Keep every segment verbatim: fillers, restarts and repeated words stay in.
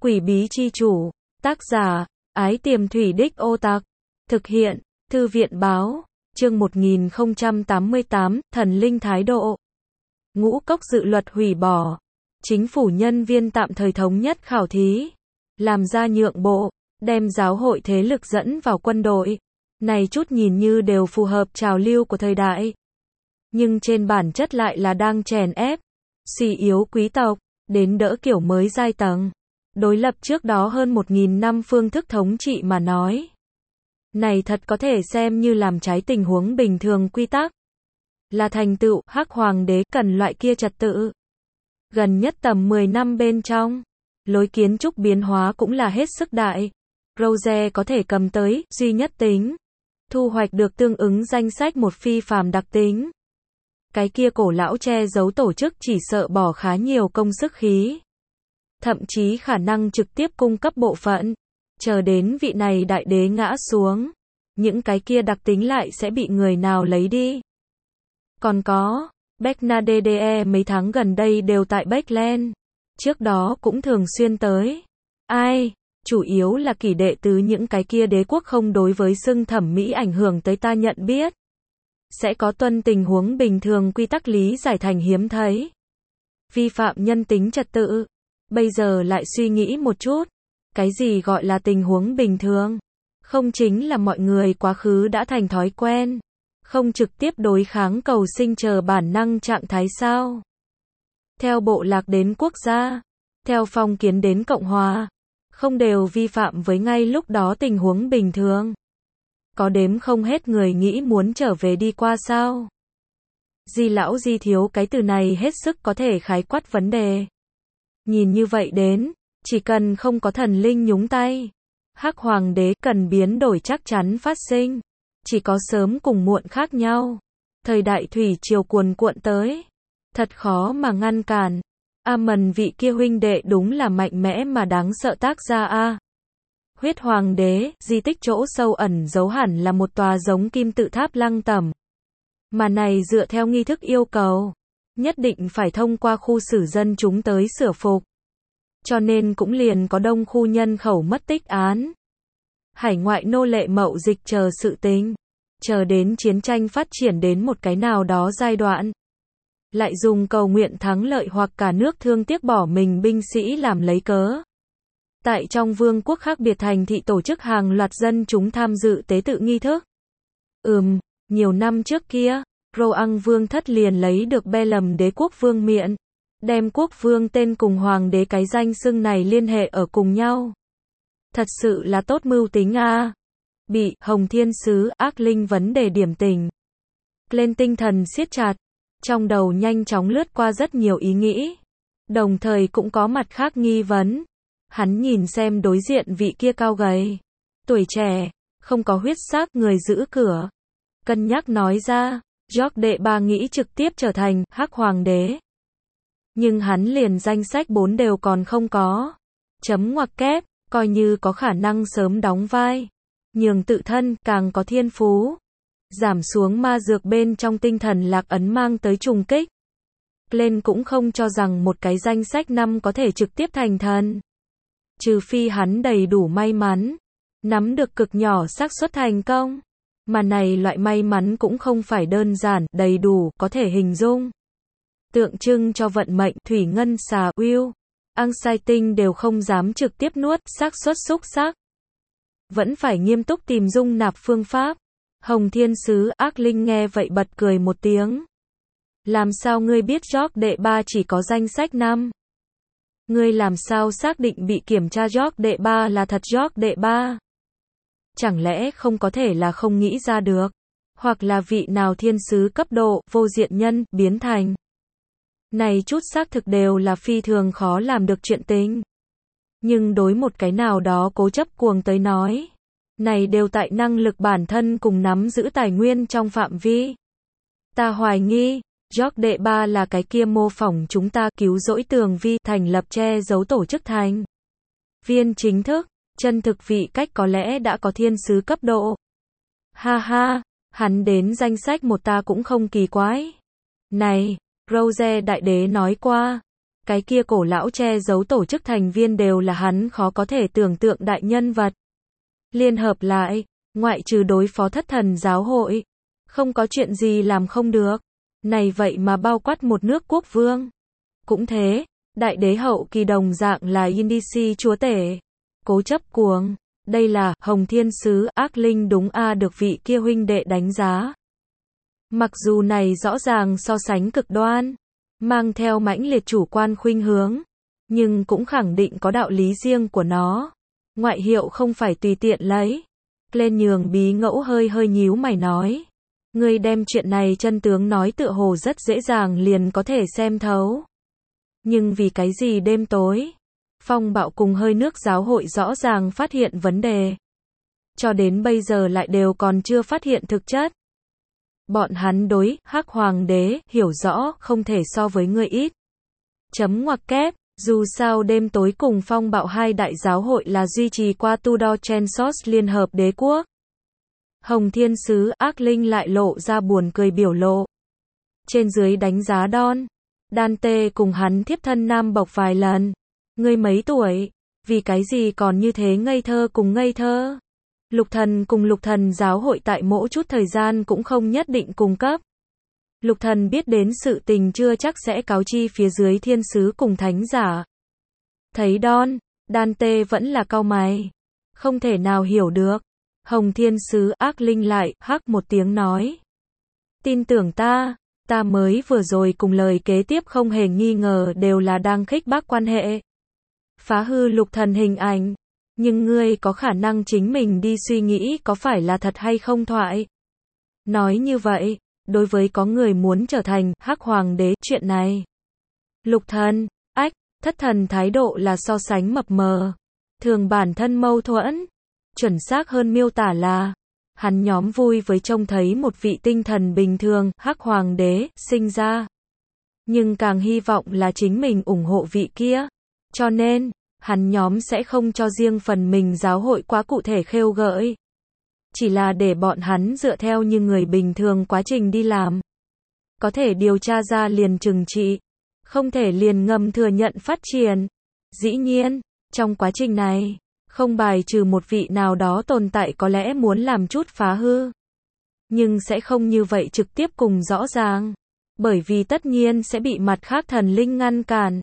Quỷ bí chi chủ. Tác giả, Ái Tiềm Thủy Đích Ô Tạc. Thực hiện, Thư viện báo. Chương một nghìn không trăm tám mươi tám, Thần linh thái độ. Ngũ cốc dự luật hủy bỏ. Chính phủ nhân viên tạm thời thống nhất khảo thí. Làm ra nhượng bộ, đem giáo hội thế lực dẫn vào quân đội. Này chút nhìn như đều phù hợp trào lưu của thời đại. Nhưng trên bản chất lại là đang chèn ép, suy yếu quý tộc, đến đỡ kiểu mới giai tầng. Đối lập trước đó hơn một nghìn năm phương thức thống trị mà nói. Này thật có thể xem như làm trái tình huống bình thường quy tắc. Là thành tựu, Hắc Hoàng đế cần loại kia trật tự. Gần nhất tầm mười năm bên trong, lối kiến trúc biến hóa cũng là hết sức đại. Rose có thể cầm tới, duy nhất tính. Thu hoạch được tương ứng danh sách một phi phàm đặc tính. Cái kia cổ lão che giấu tổ chức chỉ sợ bỏ khá nhiều công sức khí. Thậm chí khả năng trực tiếp cung cấp bộ phận. Chờ đến vị này đại đế ngã xuống. Những cái kia đặc tính lại sẽ bị người nào lấy đi. Còn có, Bernadette mấy tháng gần đây đều tại Beckland. Trước đó cũng thường xuyên tới. Ai? Chủ yếu là kỷ đệ tứ những cái kia đế quốc không đối với xưng thẩm mỹ ảnh hưởng tới ta nhận biết. Sẽ có tuân tình huống bình thường quy tắc lý giải thành hiếm thấy. Vi phạm nhân tính trật tự. Bây giờ lại suy nghĩ một chút. Cái gì gọi là tình huống bình thường? Không chính là mọi người quá khứ đã thành thói quen. Không trực tiếp đối kháng cầu sinh chờ bản năng trạng thái sao? Theo bộ lạc đến quốc gia. Theo phong kiến đến Cộng hòa. Không đều vi phạm với ngay lúc đó tình huống bình thường. Có đếm không hết người nghĩ muốn trở về đi qua sao? Di lão di thiếu cái từ này hết sức có thể khái quát vấn đề. Nhìn như vậy đến, chỉ cần không có thần linh nhúng tay, Hắc Hoàng đế cần biến đổi chắc chắn phát sinh. Chỉ có sớm cùng muộn khác nhau. Thời đại thủy triều cuồn cuộn tới. Thật khó mà ngăn cản. Amon vị kia huynh đệ đúng là mạnh mẽ mà đáng sợ tác gia a. Huyết Hoàng đế, di tích chỗ sâu ẩn giấu hẳn là một tòa giống kim tự tháp lăng tẩm. Mà này dựa theo nghi thức yêu cầu, nhất định phải thông qua khu xử dân chúng tới sửa phục. Cho nên cũng liền có đông khu nhân khẩu mất tích án. Hải ngoại nô lệ mậu dịch chờ sự tình. Chờ đến chiến tranh phát triển đến một cái nào đó giai đoạn. Lại dùng cầu nguyện thắng lợi hoặc cả nước thương tiếc bỏ mình binh sĩ làm lấy cớ. Tại trong vương quốc khác biệt thành thị tổ chức hàng loạt dân chúng tham dự tế tự nghi thức. Ừm, nhiều năm trước kia, Roang vương thất liền lấy được be lầm đế quốc vương miện. Đem quốc vương tên cùng hoàng đế cái danh xưng này liên hệ ở cùng nhau. Thật sự là tốt mưu tính a. À. Bị Hồng Thiên Sứ ác linh vấn đề điểm tình. Lên tinh thần siết chặt. Trong đầu nhanh chóng lướt qua rất nhiều ý nghĩ. Đồng thời cũng có mặt khác nghi vấn. Hắn nhìn xem đối diện vị kia cao gầy. Tuổi trẻ, không có huyết sắc người giữ cửa. Cân nhắc nói ra, George đệ ba nghĩ trực tiếp trở thành Hắc Hoàng đế. Nhưng hắn liền danh sách bốn đều còn không có. Chấm ngoặc kép, coi như có khả năng sớm đóng vai. Nhường tự thân càng có thiên phú. Giảm xuống ma dược bên trong tinh thần lạc ấn mang tới trùng kích. Lên cũng không cho rằng một cái danh sách năm có thể trực tiếp thành thần. Trừ phi hắn đầy đủ may mắn. Nắm được cực nhỏ xác suất thành công. Mà này loại may mắn cũng không phải đơn giản, đầy đủ, có thể hình dung. Tượng trưng cho vận mệnh, thủy ngân xà, Will, Anxiety đều không dám trực tiếp nuốt, xác suất xúc xác. Vẫn phải nghiêm túc tìm dung nạp phương pháp. Hồng Thiên Sứ ác linh nghe vậy bật cười một tiếng. Làm sao ngươi biết George đệ ba chỉ có danh sách năm? Ngươi làm sao xác định bị kiểm tra George đệ ba là thật George đệ ba? Chẳng lẽ không có thể là không nghĩ ra được? Hoặc là vị nào thiên sứ cấp độ, vô diện nhân, biến thành? Này chút xác thực đều là phi thường khó làm được chuyện tình. Nhưng đối một cái nào đó cố chấp cuồng tới nói. Này đều tại năng lực bản thân cùng nắm giữ tài nguyên trong phạm vi. Ta hoài nghi, George đệ ba là cái kia mô phỏng chúng ta cứu rỗi tường vi thành lập che giấu tổ chức thành. Viên chính thức, chân thực vị cách có lẽ đã có thiên sứ cấp độ. Ha ha, hắn đến danh sách một ta cũng không kỳ quái. Này, Rose đại đế nói qua, Cái kia cổ lão che giấu tổ chức thành viên đều là hắn khó có thể tưởng tượng đại nhân vật. Liên hợp lại, ngoại trừ đối phó thất thần giáo hội, không có chuyện gì làm không được. Này vậy mà bao quát một nước quốc vương. Cũng thế, đại đế hậu kỳ đồng dạng là Indici chúa tể. Cố chấp cuồng. Đây là Hồng Thiên Sứ ác linh đúng a được vị kia huynh đệ đánh giá. Mặc dù này rõ ràng so sánh cực đoan, mang theo mãnh liệt chủ quan khuynh hướng, nhưng cũng khẳng định có đạo lý riêng của nó. Ngoại hiệu không phải tùy tiện lấy. Lên nhường bí ngẫu hơi hơi nhíu mày nói. Ngươi đem chuyện này chân tướng nói tựa hồ rất dễ dàng liền có thể xem thấu. Nhưng vì cái gì đêm tối, phong bạo cùng hơi nước giáo hội rõ ràng phát hiện vấn đề. Cho đến bây giờ lại đều còn chưa phát hiện thực chất. Bọn hắn đối Hắc Hoàng đế hiểu rõ không thể so với ngươi ít. Chấm ngoặc kép, dù sao đêm tối cùng phong bạo hai đại giáo hội là duy trì qua Tudor Trensos liên hợp đế quốc. Hồng Thiên Sứ ác linh lại lộ ra buồn cười biểu lộ. Trên dưới đánh giá Don. Dante cùng hắn thiếp thân nam bộc vài lần. Ngươi mấy tuổi? Vì cái gì còn như thế ngây thơ cùng ngây thơ? Lục thần cùng lục thần giáo hội tại mỗi chút thời gian cũng không nhất định cung cấp. Lục thần biết đến sự tình chưa chắc sẽ cáo chi phía dưới thiên sứ cùng thánh giả. Thấy Don, Dante vẫn là cau mày. Không thể nào hiểu được. Hồng Thiên Sứ ác linh lại hắc một tiếng nói. Tin tưởng ta, ta mới vừa rồi cùng lời kế tiếp không hề nghi ngờ đều là đang khích bác quan hệ. Phá hư lục thần hình ảnh. Nhưng ngươi có khả năng chính mình đi suy nghĩ có phải là thật hay không thoại. Nói như vậy, đối với có người muốn trở thành Hắc Hoàng đế chuyện này. Lục thần, ách, thất thần thái độ là so sánh mập mờ. Thường bản thân mâu thuẫn. Chuẩn xác hơn miêu tả là, hắn nhóm vui với trông thấy một vị tinh thần bình thường, Hắc Hoàng đế, sinh ra. Nhưng càng hy vọng là chính mình ủng hộ vị kia. Cho nên, hắn nhóm sẽ không cho riêng phần mình giáo hội quá cụ thể khêu gợi. Chỉ là để bọn hắn dựa theo như người bình thường quá trình đi làm. Có thể điều tra ra liền trừng trị. Không thể liền ngầm thừa nhận phát triển. Dĩ nhiên, trong quá trình này, không bài trừ một vị nào đó tồn tại có lẽ muốn làm chút phá hư. Nhưng sẽ không như vậy trực tiếp cùng rõ ràng. Bởi vì tất nhiên sẽ bị mặt khác thần linh ngăn cản.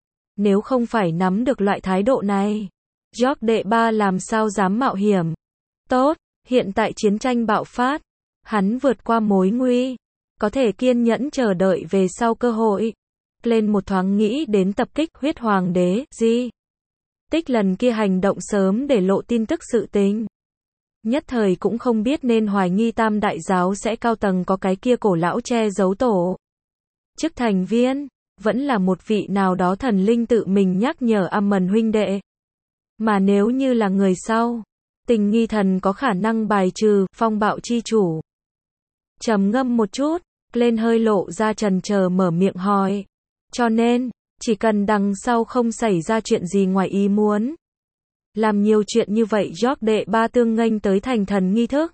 Nếu không phải nắm được loại thái độ này, George đệ ba làm sao dám mạo hiểm. Tốt, hiện tại chiến tranh bạo phát, hắn vượt qua mối nguy, có thể kiên nhẫn chờ đợi về sau cơ hội. Lên một thoáng nghĩ đến tập kích huyết hoàng đế, gì? Tích lần kia hành động sớm để lộ tin tức sự tình. Nhất thời cũng không biết nên hoài nghi tam đại giáo sẽ cao tầng có cái kia cổ lão che giấu tổ chức thành viên. Vẫn là một vị nào đó thần linh tự mình nhắc nhở Ammon huynh đệ. Mà nếu như là người sau, tình nghi thần có khả năng bài trừ phong bạo chi chủ. Trầm ngâm một chút, lên hơi lộ ra trần chờ mở miệng hỏi. Cho nên, chỉ cần đằng sau không xảy ra chuyện gì ngoài ý muốn. Làm nhiều chuyện như vậy George đệ ba tương nghênh tới thành thần nghi thức.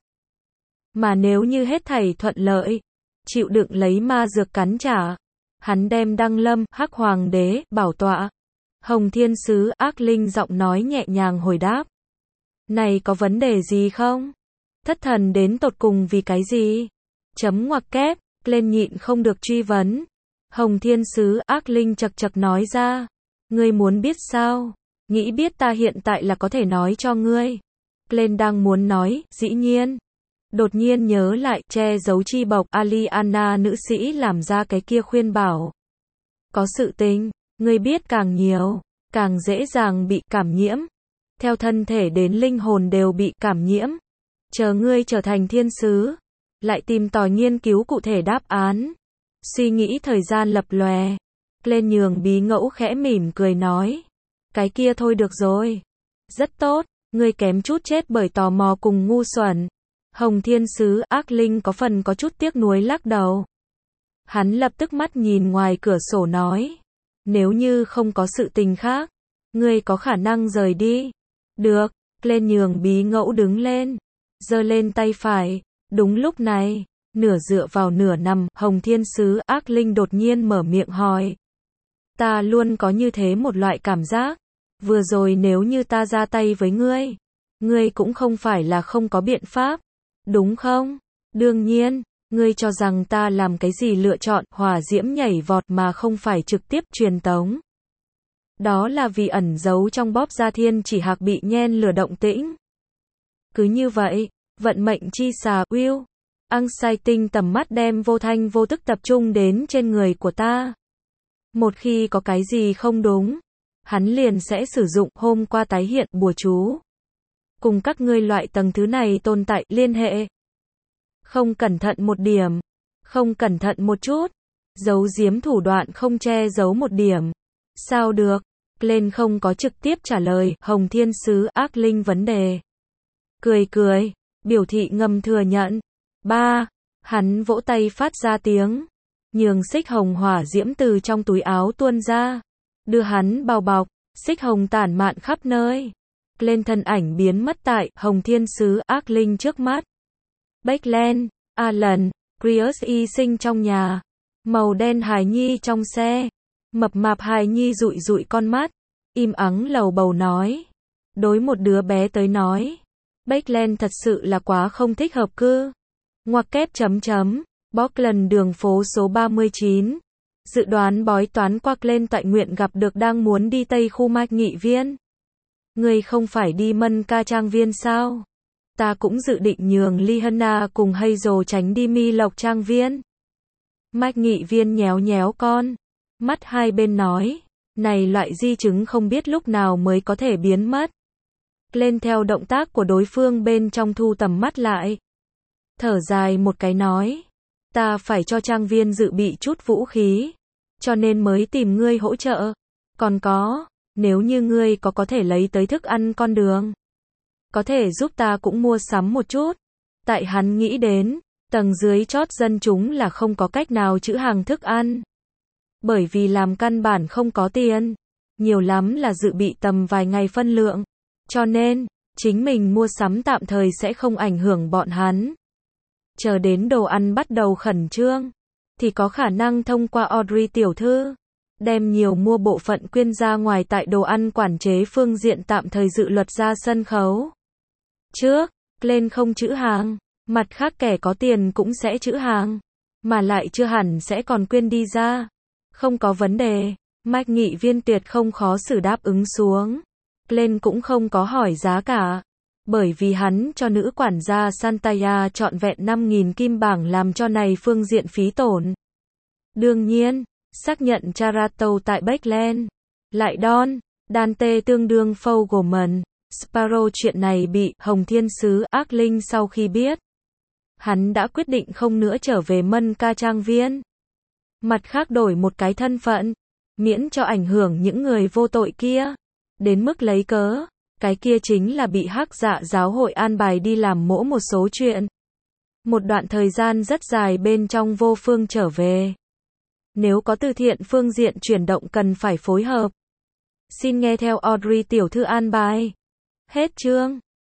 Mà nếu như hết thảy thuận lợi, chịu đựng lấy ma dược cắn trả. Hắn đem Đăng Lâm, Hắc Hoàng đế, bảo tọa. Hồng Thiên Sứ ác linh giọng nói nhẹ nhàng hồi đáp. Này có vấn đề gì không? Thất thần đến tột cùng vì cái gì? Chấm ngoặc kép, lên nhịn không được truy vấn. Hồng Thiên Sứ ác linh chật chật nói ra. Ngươi muốn biết sao? Nghĩ biết ta hiện tại là có thể nói cho ngươi. Lên đang muốn nói, dĩ nhiên. Đột nhiên nhớ lại, che giấu chi bộc Aliana nữ sĩ làm ra cái kia khuyên bảo. Có sự tình, ngươi biết càng nhiều, càng dễ dàng bị cảm nhiễm. Theo thân thể đến linh hồn đều bị cảm nhiễm. Chờ ngươi trở thành thiên sứ, lại tìm tòi nghiên cứu cụ thể đáp án. Suy nghĩ thời gian lập lòe. Lên nhường bí ngẫu khẽ mỉm cười nói. Cái kia thôi được rồi. Rất tốt, ngươi kém chút chết bởi tò mò cùng ngu xuẩn. Hồng Thiên Sứ ác linh có phần có chút tiếc nuối lắc đầu. Hắn lập tức mắt nhìn ngoài cửa sổ nói. Nếu như không có sự tình khác, ngươi có khả năng rời đi. Được, lên nhường bí ngẫu đứng lên. Giơ lên tay phải. Đúng lúc này, nửa dựa vào nửa nằm, Hồng Thiên Sứ ác linh đột nhiên mở miệng hỏi. Ta luôn có như thế một loại cảm giác. Vừa rồi nếu như ta ra tay với ngươi, ngươi cũng không phải là không có biện pháp, đúng không? Đương nhiên, ngươi cho rằng ta làm cái gì lựa chọn hỏa diễm nhảy vọt mà không phải trực tiếp truyền tống. Đó là vì ẩn giấu trong bóp gia thiên chỉ hạc bị nhen lửa động tĩnh. Cứ như vậy, vận mệnh chi xà Will, Anxiety tầm mắt đem vô thanh vô tức tập trung đến trên người của ta. Một khi có cái gì không đúng, hắn liền sẽ sử dụng hôm qua tái hiện bùa chú. Cùng các ngươi loại tầng thứ này tồn tại liên hệ. Không cẩn thận một điểm, không cẩn thận một chút, giấu giếm thủ đoạn không che giấu một điểm. Sao được? Lên không có trực tiếp trả lời Hồng Thiên Sứ ác linh vấn đề. Cười cười, biểu thị ngầm thừa nhận. Ba, hắn vỗ tay phát ra tiếng. Nhường xích hồng hỏa diễm từ trong túi áo tuôn ra. Đưa hắn bao bọc, xích hồng tản mạn khắp nơi. Lên thân ảnh biến mất tại Hồng Thiên Sứ ác linh trước mắt. Backland, Alan, Chris y sinh trong nhà. Màu đen hài nhi trong xe. Mập mạp hài nhi dụi dụi con mắt. Im ắng lầu bầu nói. Đối một đứa bé tới nói. Backland thật sự là quá không thích hợp cư. Ngoặc kép chấm chấm. Bockland đường phố số ba mươi chín. Dự đoán bói toán quắc lên tại nguyện gặp được đang muốn đi Tây khu Mạch Nghị Viên. Người không phải đi Mân Ca Trang Viên sao? Ta cũng dự định nhường Lihanna cùng Hazel tránh đi Mi Lộc Trang Viên. Mạch Nghị Viên nhéo nhéo con. Mắt hai bên nói. Này loại di chứng không biết lúc nào mới có thể biến mất. Lên theo động tác của đối phương bên trong thu tầm mắt lại. Thở dài một cái nói. Ta phải cho trang viên dự bị chút vũ khí. Cho nên mới tìm ngươi hỗ trợ. Còn có, nếu như ngươi có có thể lấy tới thức ăn con đường. Có thể giúp ta cũng mua sắm một chút. Tại hắn nghĩ đến, tầng dưới chót dân chúng là không có cách nào trữ hàng thức ăn. Bởi vì làm căn bản không có tiền. Nhiều lắm là dự bị tầm vài ngày phân lượng. Cho nên, chính mình mua sắm tạm thời sẽ không ảnh hưởng bọn hắn. Chờ đến đồ ăn bắt đầu khẩn trương, thì có khả năng thông qua Audrey tiểu thư, đem nhiều mua bộ phận quyên ra ngoài tại đồ ăn quản chế phương diện tạm thời dự luật ra sân khấu. Trước, lên không trữ hàng, mặt khác kẻ có tiền cũng sẽ trữ hàng, mà lại chưa hẳn sẽ còn quyên đi ra. Không có vấn đề, Mạch Nghị Viên tuyệt không khó xử đáp ứng xuống. Lên cũng không có hỏi giá cả. Bởi vì hắn cho nữ quản gia Santaya trọn vẹn năm nghìn kim bảng làm cho này phương diện phí tổn. Đương nhiên, xác nhận Charato tại Backland. Lại Don, Dante tương đương Fogelman, Sparrow chuyện này bị Hồng Thiên Sứ ác linh sau khi biết. Hắn đã quyết định không nữa trở về Mân Ca Trang Viên. Mặt khác đổi một cái thân phận, miễn cho ảnh hưởng những người vô tội kia. Đến mức lấy cớ. Cái kia chính là bị hắc dạ giáo hội an bài đi làm mỗ một số chuyện. Một đoạn thời gian rất dài bên trong vô phương trở về. Nếu có từ thiện phương diện chuyển động cần phải phối hợp. Xin nghe theo Audrey tiểu thư an bài. Hết chương.